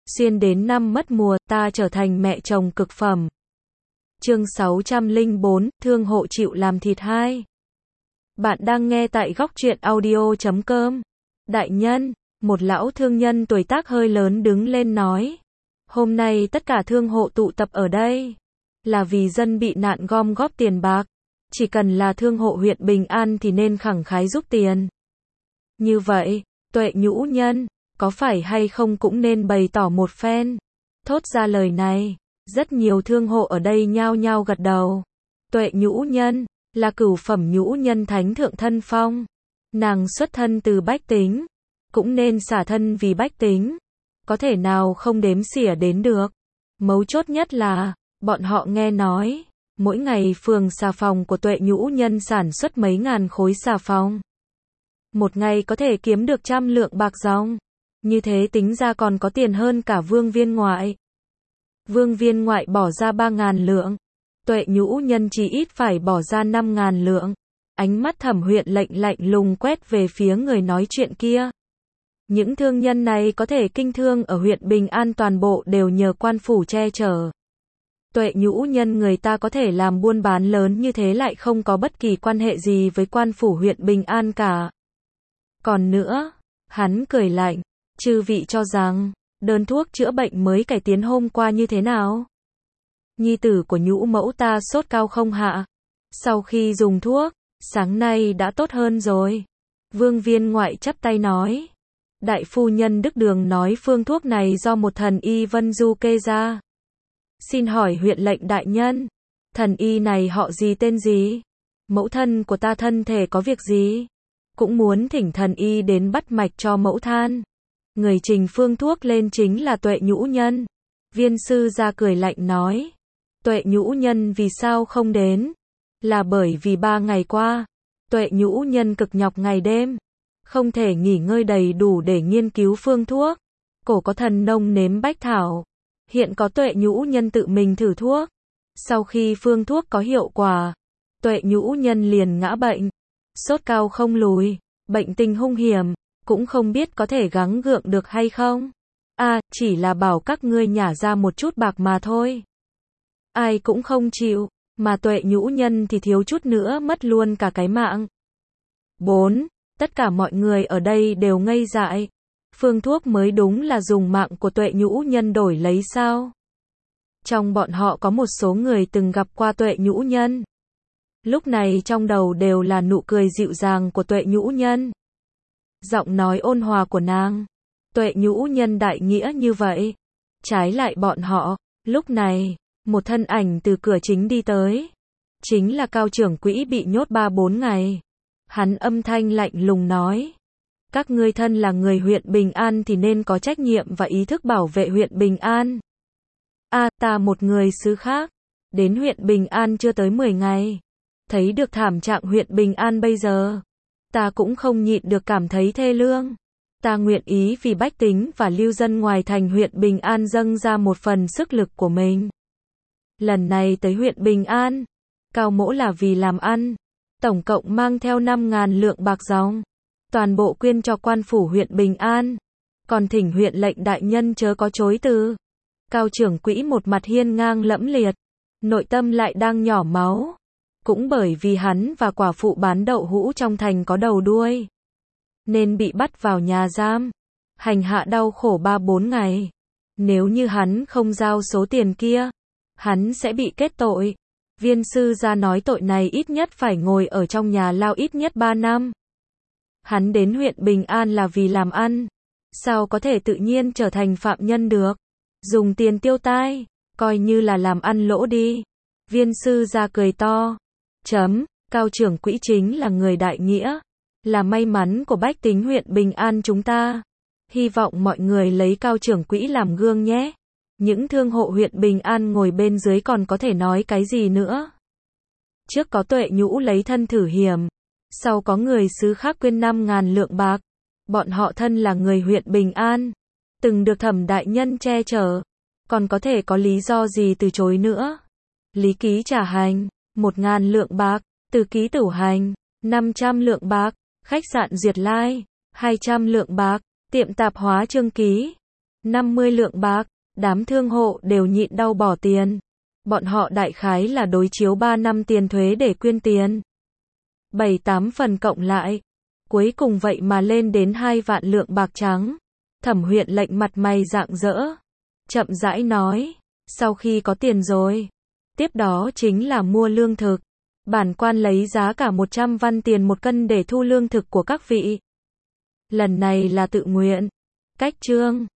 xuyên đến năm mất mùa, ta trở thành mẹ chồng cực phẩm. Chương 604, thương hộ chịu làm thịt 2. Bạn đang nghe tại góc truyện audio.com. Đại nhân, một lão thương nhân tuổi tác hơi lớn đứng lên nói. Hôm nay tất cả thương hộ tụ tập ở đây là vì dân bị nạn gom góp tiền bạc. Chỉ cần là thương hộ huyện Bình An thì nên khẳng khái giúp tiền. Như vậy, Tuệ Nhũ Nhân, có phải hay không cũng nên bày tỏ một phen. Thốt ra lời này, rất nhiều thương hộ ở đây nhao nhao gật đầu. Tuệ Nhũ Nhân, là cửu phẩm nhũ nhân thánh thượng thân phong. Nàng xuất thân từ bách tính, cũng nên xả thân vì bách tính. Có thể nào không đếm xỉa đến được. Mấu chốt nhất là, bọn họ nghe nói, mỗi ngày phường xà phòng của Tuệ Nhũ Nhân sản xuất mấy ngàn khối xà phòng. Một ngày có thể kiếm được 100 lượng bạc dòng. Như thế tính ra còn có tiền hơn cả Vương Viên Ngoại. Vương Viên Ngoại bỏ ra 3.000 lượng. Tuệ Nhũ Nhân chỉ ít phải bỏ ra 5.000 lượng. Ánh mắt Thẩm Huyện Lệnh lạnh lùng quét về phía người nói chuyện kia. Những thương nhân này có thể kinh thương ở huyện Bình An toàn bộ đều nhờ quan phủ che chở. Tuệ Nhũ Nhân người ta có thể làm buôn bán lớn như thế lại không có bất kỳ quan hệ gì với quan phủ huyện Bình An cả. Còn nữa, hắn cười lạnh, chư vị cho rằng, đơn thuốc chữa bệnh mới cải tiến hôm qua như thế nào? Nhi tử của Nhũ mẫu ta sốt cao không hạ. Sau khi dùng thuốc, sáng nay đã tốt hơn rồi. Vương Viên Ngoại chắp tay nói. Đại phu nhân Đức Đường nói phương thuốc này do một thần y Vân Du kê ra. Xin hỏi huyện lệnh đại nhân, thần y này họ gì tên gì? Mẫu thân của ta thân thể có việc gì? Cũng muốn thỉnh thần y đến bắt mạch cho mẫu than. Người trình phương thuốc lên chính là Tuệ Nhũ Nhân. Viên sư ra cười lạnh nói. Tuệ Nhũ Nhân vì sao không đến? Là bởi vì 3 ngày qua, Tuệ Nhũ Nhân cực nhọc ngày đêm. Không thể nghỉ ngơi đầy đủ để nghiên cứu phương thuốc. Cổ có thần nông nếm bách thảo. Hiện có Tuệ Nhũ Nhân tự mình thử thuốc. Sau khi phương thuốc có hiệu quả, Tuệ Nhũ Nhân liền ngã bệnh. Sốt cao không lùi, bệnh tình hung hiểm, cũng không biết có thể gắng gượng được hay không. Chỉ là bảo các ngươi nhả ra một chút bạc mà thôi. Ai cũng không chịu, mà Tuệ Nhũ Nhân thì thiếu chút nữa mất luôn cả cái mạng. 4. Tất cả mọi người ở đây đều ngây dại. Phương thuốc mới đúng là dùng mạng của Tuệ Nhũ Nhân đổi lấy sao? Trong bọn họ có một số người từng gặp qua Tuệ Nhũ Nhân. Lúc này trong đầu đều là nụ cười dịu dàng của Tuệ Nhũ Nhân. Giọng nói ôn hòa của nàng. Tuệ Nhũ Nhân đại nghĩa như vậy. Trái lại bọn họ, lúc này, một thân ảnh từ cửa chính đi tới. Chính là Cao trưởng quỹ bị nhốt 3-4 ngày. Hắn âm thanh lạnh lùng nói. Các ngươi thân là người huyện Bình An thì nên có trách nhiệm và ý thức bảo vệ huyện Bình An. Ta một người xứ khác. Đến huyện Bình An chưa tới 10 ngày. Thấy được thảm trạng huyện Bình An bây giờ. Ta cũng không nhịn được cảm thấy thê lương. Ta nguyện ý vì bách tính và lưu dân ngoài thành huyện Bình An dâng ra một phần sức lực của mình. Lần này tới huyện Bình An, Cao mỗ là vì làm ăn. Tổng cộng mang theo 5.000 lượng bạc dòng. Toàn bộ quyên cho quan phủ huyện Bình An. Còn thỉnh huyện lệnh đại nhân chớ có chối từ. Cao trưởng quỹ một mặt hiên ngang lẫm liệt. Nội tâm lại đang nhỏ máu. Cũng bởi vì hắn và quả phụ bán đậu hũ trong thành có đầu đuôi. Nên bị bắt vào nhà giam. Hành hạ đau khổ 3-4 ngày. Nếu như hắn không giao số tiền kia, hắn sẽ bị kết tội. Viên sư ra nói tội này ít nhất phải ngồi ở trong nhà lao ít nhất 3 năm. Hắn đến huyện Bình An là vì làm ăn. Sao có thể tự nhiên trở thành phạm nhân được? Dùng tiền tiêu tai, coi như là làm ăn lỗ đi. Viên sư ra cười to. Cao trưởng quỹ chính là người đại nghĩa. Là may mắn của bách tính huyện Bình An chúng ta. Hy vọng mọi người lấy Cao trưởng quỹ làm gương nhé. Những thương hộ huyện Bình An ngồi bên dưới còn có thể nói cái gì nữa. Trước có Tuệ Nhũ lấy thân thử hiểm. Sau có người xứ khác quyên 5.000 lượng bạc. Bọn họ thân là người huyện Bình An. Từng được Thẩm đại nhân che chở. Còn có thể có lý do gì từ chối nữa. Lý Ký Trả Hành, 1.000 lượng bạc. Từ Ký Tửu Hành, 500 lượng bạc. Khách sạn Duyệt Lai, 200 lượng bạc. Tiệm tạp hóa Trương Ký, 50 lượng bạc. Đám thương hộ đều nhịn đau bỏ tiền. Bọn họ đại khái là đối chiếu 3 năm tiền thuế để quyên tiền. 7-8 phần cộng lại. Cuối cùng vậy mà lên đến 2 vạn lượng bạc trắng. Thẩm Huyện Lệnh mặt mày rạng rỡ. Chậm rãi nói. Sau khi có tiền rồi. Tiếp đó chính là mua lương thực. Bản quan lấy giá cả 100 văn tiền một cân để thu lương thực của các vị. Lần này là tự nguyện. Cách chương.